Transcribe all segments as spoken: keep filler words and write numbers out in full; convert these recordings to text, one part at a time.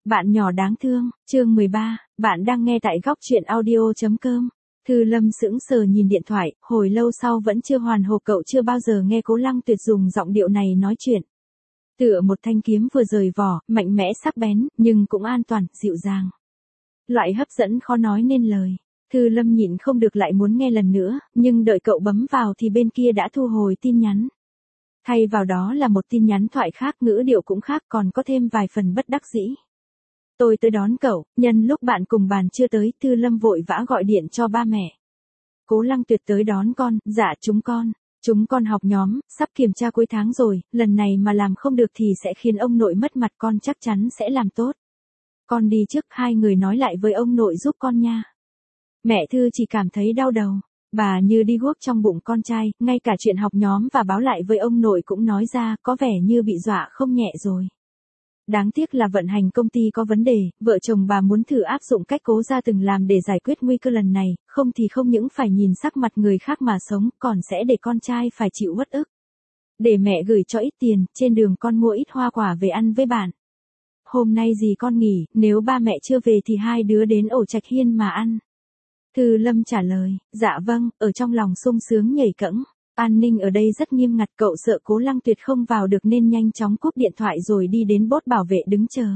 Bạn nhỏ đáng thương, chương mười ba, bạn đang nghe tại góc truyện audio chấm com. Thư Lâm sững sờ nhìn điện thoại, hồi lâu sau vẫn chưa hoàn hồn, cậu chưa bao giờ nghe Cố Lăng Tuyệt dùng giọng điệu này nói chuyện. Tựa một thanh kiếm vừa rời vỏ, mạnh mẽ sắc bén, nhưng cũng an toàn, dịu dàng. Loại hấp dẫn khó nói nên lời. Thư Lâm nhịn không được lại muốn nghe lần nữa, nhưng đợi cậu bấm vào thì bên kia đã thu hồi tin nhắn. Thay vào đó là một tin nhắn thoại khác, ngữ điệu cũng khác, còn có thêm vài phần bất đắc dĩ. Tôi tới đón cậu, nhân lúc bạn cùng bàn chưa tới, Thư Lâm vội vã gọi điện cho ba mẹ. Cố Lăng Tuyệt tới đón con, dạ chúng con, chúng con học nhóm, sắp kiểm tra cuối tháng rồi, lần này mà làm không được thì sẽ khiến ông nội mất mặt, con chắc chắn sẽ làm tốt. Con đi trước, hai người nói lại với ông nội giúp con nha. Mẹ Thư chỉ cảm thấy đau đầu, bà như đi guốc trong bụng con trai, ngay cả chuyện học nhóm và báo lại với ông nội cũng nói ra, có vẻ như bị dọa không nhẹ rồi. Đáng tiếc là vận hành công ty có vấn đề, vợ chồng bà muốn thử áp dụng cách Cố gia từng làm để giải quyết nguy cơ lần này, không thì không những phải nhìn sắc mặt người khác mà sống, còn sẽ để con trai phải chịu uất ức. Để mẹ gửi cho ít tiền, trên đường con mua ít hoa quả về ăn với bạn. Hôm nay gì con nghỉ, nếu ba mẹ chưa về thì hai đứa đến ổ Trạch Hiên mà ăn. Thư Lâm trả lời, dạ vâng, ở trong lòng sung sướng nhảy cẫng. An ninh ở đây rất nghiêm ngặt, cậu sợ Cố Lăng Tuyệt không vào được nên nhanh chóng cúp điện thoại rồi đi đến bốt bảo vệ đứng chờ.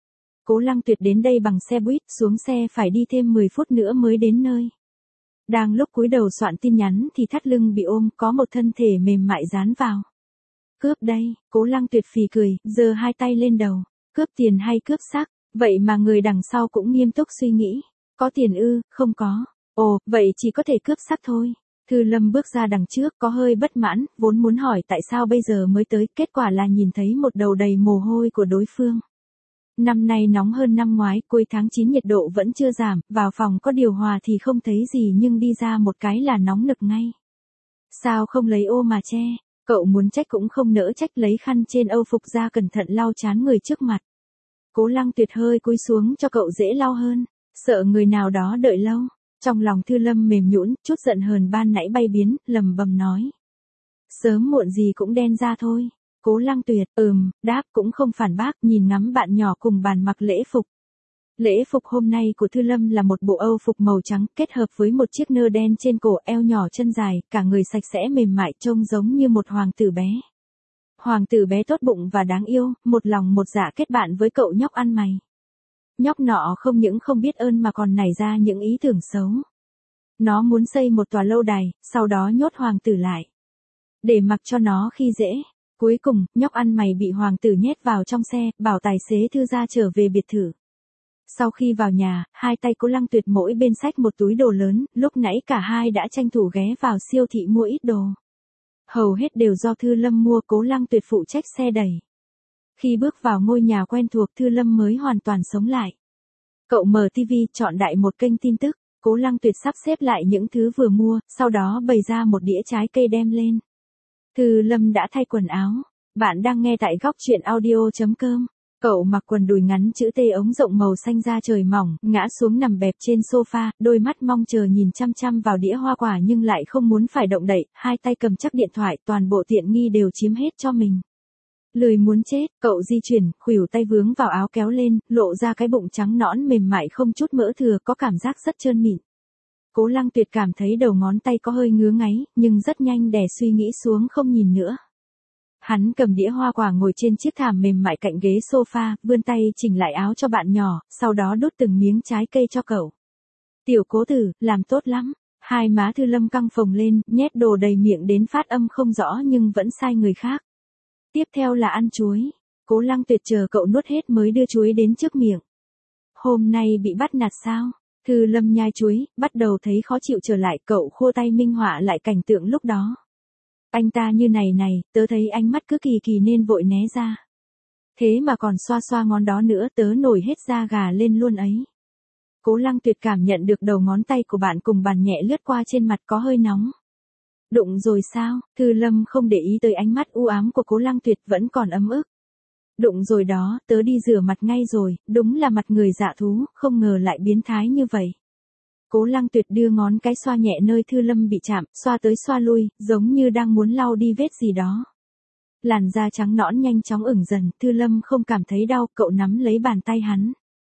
Cố Lăng Tuyệt đến đây bằng xe buýt, xuống xe phải đi thêm mười phút nữa mới đến nơi. Đang lúc cúi đầu soạn tin nhắn thì thắt lưng bị ôm, có một thân thể mềm mại dán vào. Cướp đây, Cố Lăng Tuyệt phì cười, giơ hai tay lên đầu. Cướp tiền hay cướp xác? Vậy mà người đằng sau cũng nghiêm túc suy nghĩ. Có tiền ư? Không có. Ồ, vậy chỉ có thể cướp xác thôi. Thư Lâm bước ra đằng trước, có hơi bất mãn, vốn muốn hỏi tại sao bây giờ mới tới, kết quả là nhìn thấy một đầu đầy mồ hôi của đối phương. Năm nay nóng hơn năm ngoái, cuối tháng chín nhiệt độ vẫn chưa giảm, vào phòng có điều hòa thì không thấy gì nhưng đi ra một cái là nóng nực ngay. Sao không lấy ô mà che? Cậu muốn trách cũng không nỡ trách, lấy khăn trên âu phục ra cẩn thận lau chán người trước mặt. Cố Lăng Tuyệt hơi cúi xuống cho cậu dễ lau hơn, sợ người nào đó đợi lâu. Trong lòng Thư Lâm mềm nhũn, chút giận hờn ban nãy bay biến, lầm bầm nói. Sớm muộn gì cũng đen ra thôi. Cố Lăng Tuyệt, ừm, đáp cũng không phản bác, nhìn ngắm bạn nhỏ cùng bàn mặc lễ phục. Lễ phục hôm nay của Thư Lâm là một bộ âu phục màu trắng kết hợp với một chiếc nơ đen trên cổ, eo nhỏ chân dài, cả người sạch sẽ mềm mại, trông giống như một hoàng tử bé. Hoàng tử bé tốt bụng và đáng yêu, một lòng một dạ kết bạn với cậu nhóc ăn mày. Nhóc nọ không những không biết ơn mà còn nảy ra những ý tưởng xấu. Nó muốn xây một tòa lâu đài, sau đó nhốt hoàng tử lại. Để mặc cho nó khi dễ. Cuối cùng, nhóc ăn mày bị hoàng tử nhét vào trong xe, bảo tài xế Thư ra trở về biệt thự. Sau khi vào nhà, hai tay Cố Lăng Tuyệt mỗi bên xách một túi đồ lớn, lúc nãy cả hai đã tranh thủ ghé vào siêu thị mua ít đồ. Hầu hết đều do Thư Lâm mua, Cố Lăng Tuyệt phụ trách xe đẩy. Khi bước vào ngôi nhà quen thuộc, Thư Lâm mới hoàn toàn sống lại. Cậu mở ti vi, chọn đại một kênh tin tức, Cố Lăng Tuyệt sắp xếp lại những thứ vừa mua, sau đó bày ra một đĩa trái cây đem lên. Thư Lâm đã thay quần áo. Bạn đang nghe tại góc truyện audio chấm com. Cậu mặc quần đùi ngắn chữ T ống rộng màu xanh da trời mỏng, ngã xuống nằm bẹp trên sofa, đôi mắt mong chờ nhìn chăm chăm vào đĩa hoa quả nhưng lại không muốn phải động đậy, hai tay cầm chắc điện thoại, toàn bộ tiện nghi đều chiếm hết cho mình. Lười muốn chết, cậu di chuyển, khuỷu tay vướng vào áo kéo lên, lộ ra cái bụng trắng nõn mềm mại không chút mỡ thừa, có cảm giác rất trơn mịn. Cố Lăng Tuyệt cảm thấy đầu ngón tay có hơi ngứa ngáy, nhưng rất nhanh đè suy nghĩ xuống không nhìn nữa. Hắn cầm đĩa hoa quả ngồi trên chiếc thảm mềm mại cạnh ghế sofa, vươn tay chỉnh lại áo cho bạn nhỏ, sau đó đút từng miếng trái cây cho cậu. Tiểu Cố Tử, làm tốt lắm. Hai má Thư Lâm căng phồng lên, nhét đồ đầy miệng đến phát âm không rõ nhưng vẫn sai người khác. Tiếp theo là ăn chuối. Cố Lăng Tuyệt chờ cậu nuốt hết mới đưa chuối đến trước miệng. Hôm nay bị bắt nạt sao? Thư Lâm nhai chuối, bắt đầu thấy khó chịu trở lại, cậu khô tay minh họa lại cảnh tượng lúc đó. Anh ta như này này, tớ thấy ánh mắt cứ kỳ kỳ nên vội né ra. Thế mà còn xoa xoa ngón đó nữa, tớ nổi hết da gà lên luôn ấy. Cố Lăng Tuyệt cảm nhận được đầu ngón tay của bạn cùng bàn nhẹ lướt qua trên mặt có hơi nóng. Đụng rồi sao? Thư Lâm không để ý tới ánh mắt u ám của Cố Lăng Tuyệt, vẫn còn ấm ức. Đụng rồi đó, tớ đi rửa mặt ngay rồi, đúng là mặt người dạ thú, không ngờ lại biến thái như vậy. Cố Lăng Tuyệt đưa ngón cái xoa nhẹ nơi Thư Lâm bị chạm, xoa tới xoa lui, giống như đang muốn lau đi vết gì đó. Làn da trắng nõn nhanh chóng ửng dần, Thư Lâm không cảm thấy đau, cậu nắm lấy bàn tay hắn.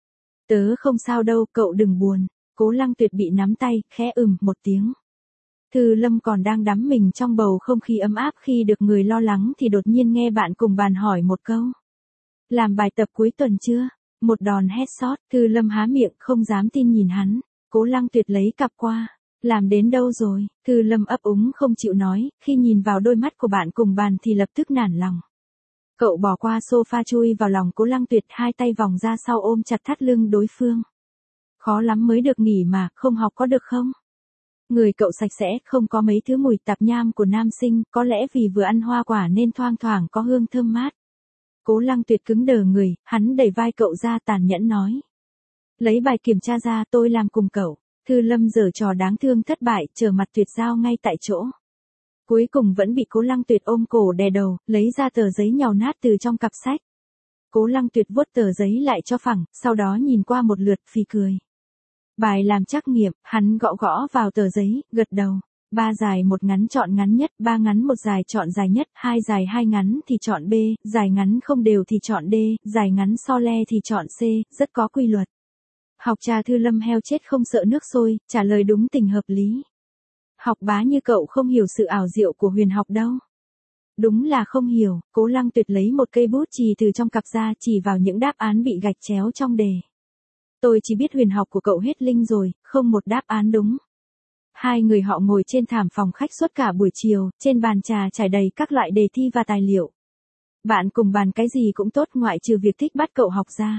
Tớ không sao đâu, cậu đừng buồn. Cố Lăng Tuyệt bị nắm tay, khẽ ừm một tiếng. Thư Lâm còn đang đắm mình trong bầu không khí ấm áp khi được người lo lắng thì đột nhiên nghe bạn cùng bàn hỏi một câu. Làm bài tập cuối tuần chưa? Một đòn headshot, Thư Lâm há miệng không dám tin nhìn hắn. Cố Lăng Tuyệt lấy cặp qua. Làm đến đâu rồi? Thư Lâm ấp úng không chịu nói, khi nhìn vào đôi mắt của bạn cùng bàn thì lập tức nản lòng. Cậu bỏ qua sofa chui vào lòng Cố Lăng Tuyệt, hai tay vòng ra sau ôm chặt thắt lưng đối phương. Khó lắm mới được nghỉ mà, không học có được không? Người cậu sạch sẽ, không có mấy thứ mùi tạp nham của nam sinh, có lẽ vì vừa ăn hoa quả nên thoang thoảng có hương thơm mát. Cố Lăng Tuyệt cứng đờ người, hắn đẩy vai cậu ra tàn nhẫn nói. Lấy bài kiểm tra ra, tôi làm cùng cậu. Thư Lâm giở trò đáng thương thất bại, trở mặt tuyệt giao ngay tại chỗ. Cuối cùng vẫn bị Cố Lăng Tuyệt ôm cổ đè đầu, lấy ra tờ giấy nhàu nát từ trong cặp sách. Cố Lăng Tuyệt vuốt tờ giấy lại cho phẳng, sau đó nhìn qua một lượt phì cười. Bài làm trắc nghiệm, hắn gõ gõ vào tờ giấy, gật đầu. Ba dài một ngắn chọn ngắn nhất, ba ngắn một dài chọn dài nhất, hai dài hai ngắn thì chọn B, dài ngắn không đều thì chọn D, dài ngắn so le thì chọn C, rất có quy luật. Học trà Thư Lâm heo chết không sợ nước sôi, trả lời đúng tình hợp lý. Học bá như cậu không hiểu sự ảo diệu của huyền học đâu. Đúng là không hiểu. Cố Lăng Tuyệt lấy một cây bút chì từ trong cặp ra chỉ vào những đáp án bị gạch chéo trong đề. Tôi chỉ biết huyền học của cậu hết linh rồi, không một đáp án đúng. Hai người họ ngồi trên thảm phòng khách suốt cả buổi chiều, trên bàn trà trải đầy các loại đề thi và tài liệu. Bạn cùng bàn cái gì cũng tốt ngoại trừ việc thích bắt cậu học ra.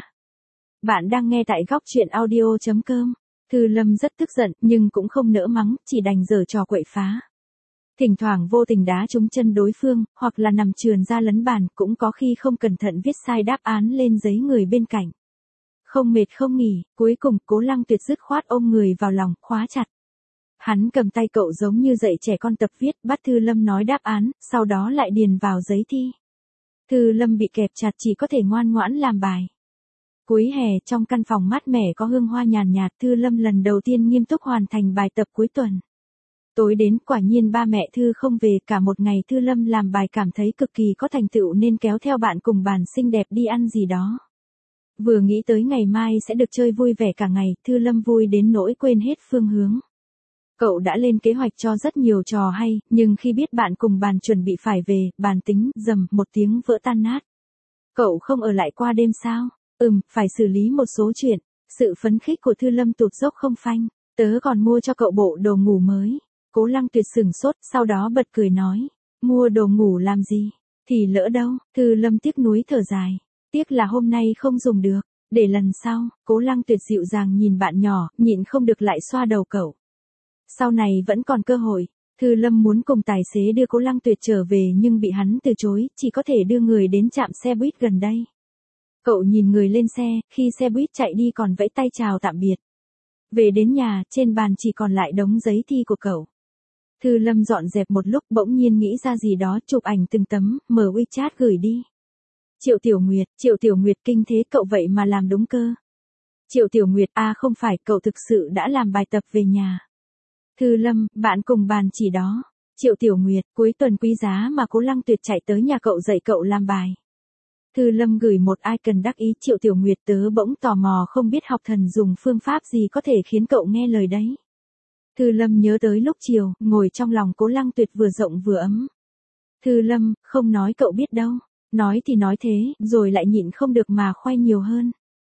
Bạn đang nghe tại góc truyện audio chấm com. Thư Lâm rất tức giận nhưng cũng không nỡ mắng, chỉ đành giở trò quậy phá. Thỉnh thoảng vô tình đá trúng chân đối phương, hoặc là nằm trườn ra lấn bàn, cũng có khi không cẩn thận viết sai đáp án lên giấy người bên cạnh. Không mệt không nghỉ, cuối cùng Cố Lăng Tuyệt dứt khoát ôm người vào lòng, khóa chặt. Hắn cầm tay cậu giống như dạy trẻ con tập viết, bắt Thư Lâm nói đáp án, sau đó lại điền vào giấy thi. Thư Lâm bị kẹp chặt chỉ có thể ngoan ngoãn làm bài. Cuối hè, trong căn phòng mát mẻ có hương hoa nhàn nhạt, Thư Lâm lần đầu tiên nghiêm túc hoàn thành bài tập cuối tuần. Tối đến, quả nhiên ba mẹ Thư không về, cả một ngày Thư Lâm làm bài cảm thấy cực kỳ có thành tựu nên kéo theo bạn cùng bàn xinh đẹp đi ăn gì đó. Vừa nghĩ tới ngày mai sẽ được chơi vui vẻ cả ngày, Thư Lâm vui đến nỗi quên hết phương hướng. Cậu đã lên kế hoạch cho rất nhiều trò hay, nhưng khi biết bạn cùng bàn chuẩn bị phải về, bàn tính, rầm, một tiếng vỡ tan nát. Cậu không ở lại qua đêm sao? Ừm, phải xử lý một số chuyện. Sự phấn khích của Thư Lâm tụt dốc không phanh. Tớ còn mua cho cậu bộ đồ ngủ mới. Cố Lăng Tuyệt sửng sốt, sau đó bật cười nói. Mua đồ ngủ làm gì? Thì lỡ đâu? Thư Lâm tiếc nuối thở dài. Tiếc là hôm nay không dùng được. Để lần sau, Cố Lăng Tuyệt dịu dàng nhìn bạn nhỏ, nhịn không được lại xoa đầu cậu. Sau này vẫn còn cơ hội. Thư Lâm muốn cùng tài xế đưa Cố Lăng Tuyệt trở về nhưng bị hắn từ chối, chỉ có thể đưa người đến trạm xe buýt gần đây. Cậu nhìn người lên xe, khi xe buýt chạy đi còn vẫy tay chào tạm biệt. Về đến nhà, trên bàn chỉ còn lại đống giấy thi của cậu. Thư Lâm dọn dẹp một lúc bỗng nhiên nghĩ ra gì đó, chụp ảnh từng tấm, mở WeChat gửi đi. Triệu Tiểu Nguyệt, Triệu Tiểu Nguyệt kinh thế cậu vậy mà làm đúng cơ. Triệu Tiểu Nguyệt, à không phải, cậu thực sự đã làm bài tập về nhà. Thư Lâm, bạn cùng bàn chỉ đó. Triệu Tiểu Nguyệt, cuối tuần quý giá mà Cố Lăng Tuyệt chạy tới nhà cậu dạy cậu làm bài. Thư Lâm gửi một icon đắc ý. Triệu Tiểu Nguyệt, tớ bỗng tò mò không biết học thần dùng phương pháp gì có thể khiến cậu nghe lời đấy. Thư Lâm nhớ tới lúc chiều, ngồi trong lòng Cố Lăng Tuyệt vừa rộng vừa ấm. Thư Lâm, không nói cậu biết đâu. Nói thì nói thế, rồi lại nhịn không được mà khoe nhiều hơn.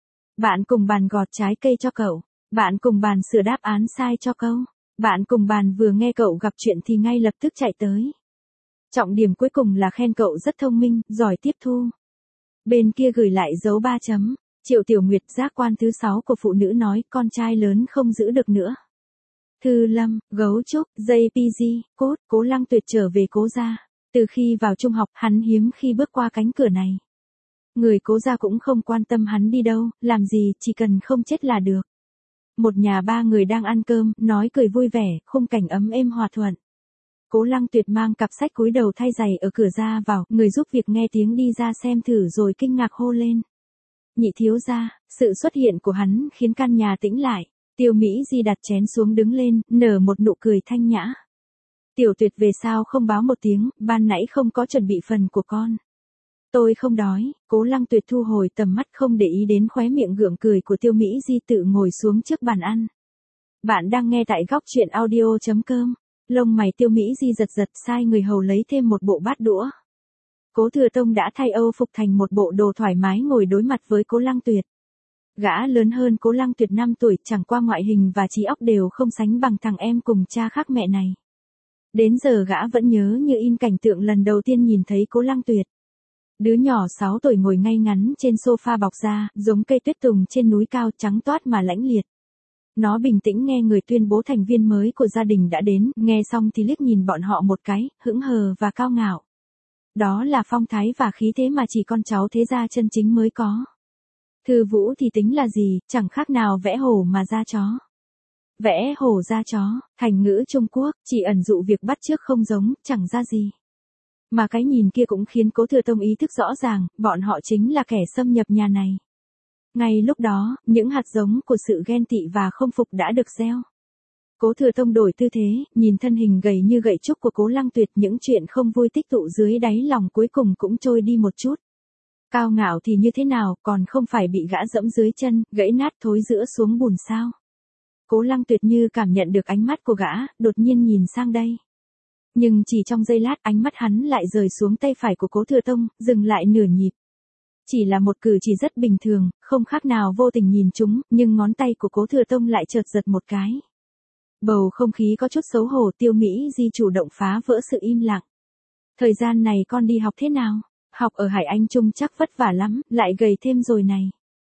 Bạn cùng bàn gọt trái cây cho cậu. Bạn cùng bàn sửa đáp án sai cho câu. Bạn cùng bàn vừa nghe cậu gặp chuyện thì ngay lập tức chạy tới. Trọng điểm cuối cùng là khen cậu rất thông minh, giỏi tiếp thu. Bên kia gửi lại dấu ba chấm. Triệu Tiểu Nguyệt, giác quan thứ sáu của phụ nữ nói, con trai lớn không giữ được nữa. Thư Lâm, gấu trúc, jê pê giê, cốt, Cố Lăng Tuyệt trở về Cố gia. Từ khi vào trung học, hắn hiếm khi bước qua cánh cửa này. Người Cố gia cũng không quan tâm hắn đi đâu, làm gì, chỉ cần không chết là được. Một nhà ba người đang ăn cơm, nói cười vui vẻ, khung cảnh ấm êm hòa thuận. Cố Lăng Tuyệt mang cặp sách cúi đầu thay giày ở cửa ra vào, người giúp việc nghe tiếng đi ra xem thử rồi kinh ngạc hô lên. Nhị thiếu gia, sự xuất hiện của hắn khiến căn nhà tĩnh lại. Tiêu Mỹ Di đặt chén xuống đứng lên, nở một nụ cười thanh nhã. Tiểu Tuyệt về sao không báo một tiếng, ban nãy không có chuẩn bị phần của con. Tôi không đói, Cố Lăng Tuyệt thu hồi tầm mắt không để ý đến khóe miệng gượng cười của Tiêu Mỹ Di tự ngồi xuống trước bàn ăn. Bạn đang nghe tại góc truyện audio.com. Lông mày Tiêu Mỹ Di giật giật sai người hầu lấy thêm một bộ bát đũa. Cố Thừa Tông đã thay Âu phục thành một bộ đồ thoải mái ngồi đối mặt với Cố Lăng Tuyệt. Gã lớn hơn Cố Lăng Tuyệt năm tuổi, chẳng qua ngoại hình và trí óc đều không sánh bằng thằng em cùng cha khác mẹ này. Đến giờ gã vẫn nhớ như in cảnh tượng lần đầu tiên nhìn thấy Cố Lăng Tuyệt. Đứa nhỏ sáu tuổi ngồi ngay ngắn trên sofa bọc da, giống cây tuyết tùng trên núi cao, trắng toát mà lãnh liệt. Nó bình tĩnh nghe người tuyên bố thành viên mới của gia đình đã đến, nghe xong thì liếc nhìn bọn họ một cái, hững hờ và cao ngạo. Đó là phong thái và khí thế mà chỉ con cháu thế gia chân chính mới có. Thư Vũ thì tính là gì, chẳng khác nào vẽ hổ mà ra chó. Vẽ hổ ra chó, thành ngữ Trung Quốc, chỉ ẩn dụ việc bắt chước không giống, chẳng ra gì. Mà cái nhìn kia cũng khiến Cố Thừa Tông ý thức rõ ràng, bọn họ chính là kẻ xâm nhập nhà này. Ngay lúc đó, những hạt giống của sự ghen tị và không phục đã được gieo. Cố Thừa Tông đổi tư thế, nhìn thân hình gầy như gậy trúc của Cố Lăng Tuyệt, những chuyện không vui tích tụ dưới đáy lòng cuối cùng cũng trôi đi một chút. Cao ngạo thì như thế nào, còn không phải bị gã dẫm dưới chân, gãy nát thối rữa xuống bùn sao. Cố Lăng Tuyệt như cảm nhận được ánh mắt của gã, đột nhiên nhìn sang đây. Nhưng chỉ trong giây lát ánh mắt hắn lại rời xuống tay phải của Cố Thừa Tông, dừng lại nửa nhịp. Chỉ là một cử chỉ rất bình thường, không khác nào vô tình nhìn chúng, nhưng ngón tay của Cố Thừa Tông lại chợt giật một cái. Bầu không khí có chút xấu hổ, Tiêu Mỹ Di chủ động phá vỡ sự im lặng. Thời gian này con đi học thế nào? Học ở Hải Anh Trung chắc vất vả lắm, lại gầy thêm rồi này.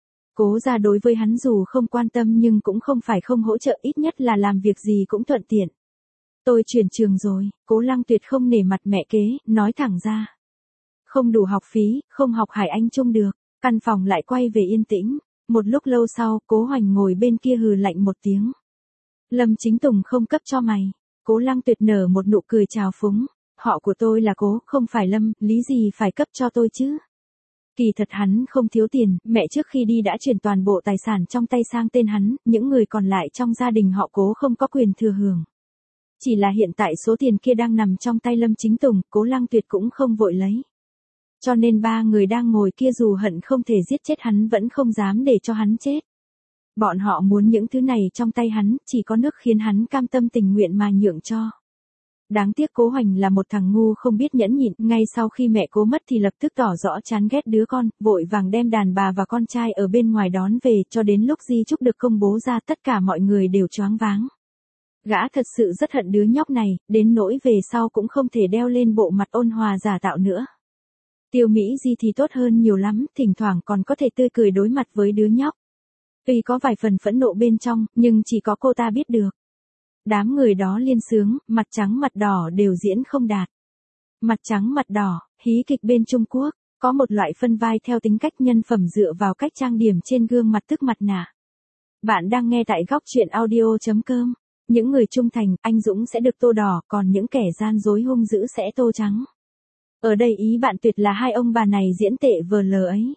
Cố gia đối với hắn dù không quan tâm nhưng cũng không phải không hỗ trợ, ít nhất là làm việc gì cũng thuận tiện. Tôi chuyển trường rồi, Cố Lăng Tuyệt không nể mặt mẹ kế, nói thẳng ra. Không đủ học phí, không học Hải Anh Trung được. Căn phòng lại quay về yên tĩnh. Một lúc lâu sau, Cố Hoành ngồi bên kia hừ lạnh một tiếng. Lâm Chính Tùng không cấp cho mày. Cố Lăng Tuyệt nở một nụ cười trào phúng. Họ của tôi là Cố, không phải Lâm, lý gì phải cấp cho tôi chứ? Kỳ thật hắn không thiếu tiền, mẹ trước khi đi đã chuyển toàn bộ tài sản trong tay sang tên hắn, những người còn lại trong gia đình họ Cố không có quyền thừa hưởng. Chỉ là hiện tại số tiền kia đang nằm trong tay Lâm Chính Tùng, Cố Lăng Tuyệt cũng không vội lấy. Cho nên ba người đang ngồi kia dù hận không thể giết chết hắn vẫn không dám để cho hắn chết. Bọn họ muốn những thứ này trong tay hắn, chỉ có nước khiến hắn cam tâm tình nguyện mà nhượng cho. Đáng tiếc Cố Hoành là một thằng ngu không biết nhẫn nhịn, ngay sau khi mẹ Cố mất thì lập tức tỏ rõ chán ghét đứa con, vội vàng đem đàn bà và con trai ở bên ngoài đón về, cho đến lúc di chúc được công bố ra tất cả mọi người đều choáng váng. Gã thật sự rất hận đứa nhóc này, đến nỗi về sau cũng không thể đeo lên bộ mặt ôn hòa giả tạo nữa. Tiêu Mỹ Di thì tốt hơn nhiều lắm, thỉnh thoảng còn có thể tươi cười đối mặt với đứa nhóc. Tuy có vài phần phẫn nộ bên trong, nhưng chỉ có cô ta biết được. Đám người đó liên sướng, mặt trắng mặt đỏ đều diễn không đạt. Mặt trắng mặt đỏ, hí kịch bên Trung Quốc, có một loại phân vai theo tính cách nhân phẩm dựa vào cách trang điểm trên gương mặt tức mặt nạ. Bạn đang nghe tại góc truyện audio.com. Những người trung thành, anh dũng sẽ được tô đỏ, còn những kẻ gian dối hung dữ sẽ tô trắng. Ở đây ý bạn tuyệt là hai ông bà này diễn tệ vờ lờ ấy.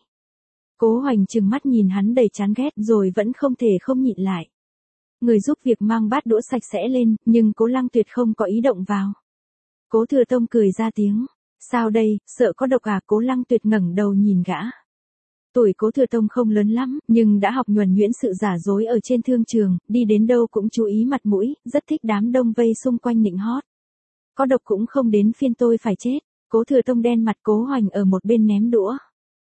Cố Hoành trừng mắt nhìn hắn đầy chán ghét rồi vẫn không thể không nhịn lại. Người giúp việc mang bát đũa sạch sẽ lên, nhưng Cố Lăng Tuyệt không có ý động vào. Cố Thừa Tông cười ra tiếng. Sao đây, sợ có độc à? Cố Lăng Tuyệt ngẩng đầu nhìn gã. Tuổi Cố Thừa Tông không lớn lắm, nhưng đã học nhuần nhuyễn sự giả dối ở trên thương trường, đi đến đâu cũng chú ý mặt mũi, rất thích đám đông vây xung quanh nịnh hót. Có độc cũng không đến phiên tôi phải chết. Cố Thừa Tông đen mặt, Cố Hoành ở một bên ném đũa.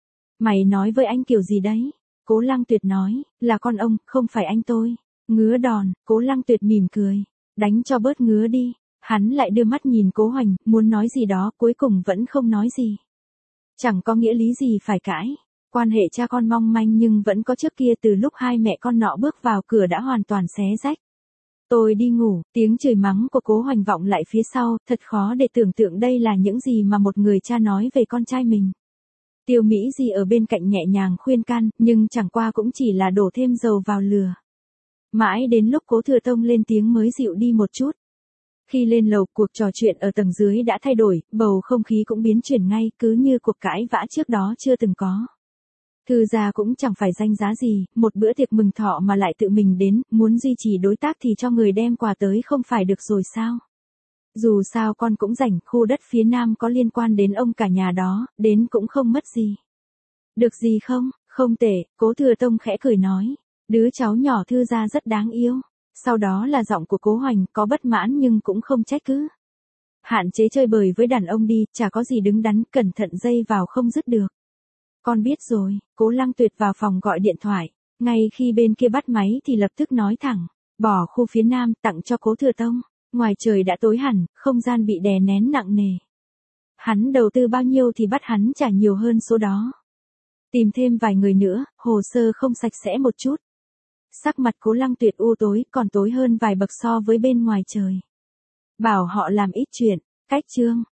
Mày nói với anh kiểu gì đấy? Cố Lăng Tuyệt nói, là con ông, không phải anh tôi. Ngứa đòn, Cố Lăng Tuyệt mỉm cười. Đánh cho bớt ngứa đi. Hắn lại đưa mắt nhìn Cố Hoành, muốn nói gì đó, cuối cùng vẫn không nói gì. Chẳng có nghĩa lý gì phải cãi. Quan hệ cha con mong manh nhưng vẫn có trước kia, từ lúc hai mẹ con nọ bước vào cửa đã hoàn toàn xé rách. Tôi đi ngủ, tiếng chửi mắng của Cố Hoành vọng lại phía sau, thật khó để tưởng tượng đây là những gì mà một người cha nói về con trai mình. Tiêu Mỹ Di ở bên cạnh nhẹ nhàng khuyên can, nhưng chẳng qua cũng chỉ là đổ thêm dầu vào lửa. Mãi đến lúc Cố Thừa Tông lên tiếng mới dịu đi một chút. Khi lên lầu, cuộc trò chuyện ở tầng dưới đã thay đổi, bầu không khí cũng biến chuyển ngay, cứ như cuộc cãi vã trước đó chưa từng có. Thư gia cũng chẳng phải danh giá gì, một bữa tiệc mừng thọ mà lại tự mình đến, muốn duy trì đối tác thì cho người đem quà tới không phải được rồi sao? Dù sao con cũng rảnh, khu đất phía nam có liên quan đến ông cả nhà đó, đến cũng không mất gì. Được gì không, không tệ, Cố Thừa Tông khẽ cười nói. Đứa cháu nhỏ Thư gia rất đáng yêu. Sau đó là giọng của Cố Hoành, có bất mãn nhưng cũng không trách cứ. Hạn chế chơi bời với đàn ông đi, chả có gì đứng đắn, cẩn thận dây vào không dứt được. Con biết rồi, Cố Lăng Tuyệt vào phòng gọi điện thoại. Ngay khi bên kia bắt máy thì lập tức nói thẳng, bỏ khu phía nam tặng cho Cố Thừa Tông. Ngoài trời đã tối hẳn, không gian bị đè nén nặng nề. Hắn đầu tư bao nhiêu thì bắt hắn trả nhiều hơn số đó. Tìm thêm vài người nữa, hồ sơ không sạch sẽ một chút. Sắc mặt Cố Lăng Tuyệt u tối, còn tối hơn vài bậc so với bên ngoài trời. Bảo họ làm ít chuyện, cách chương.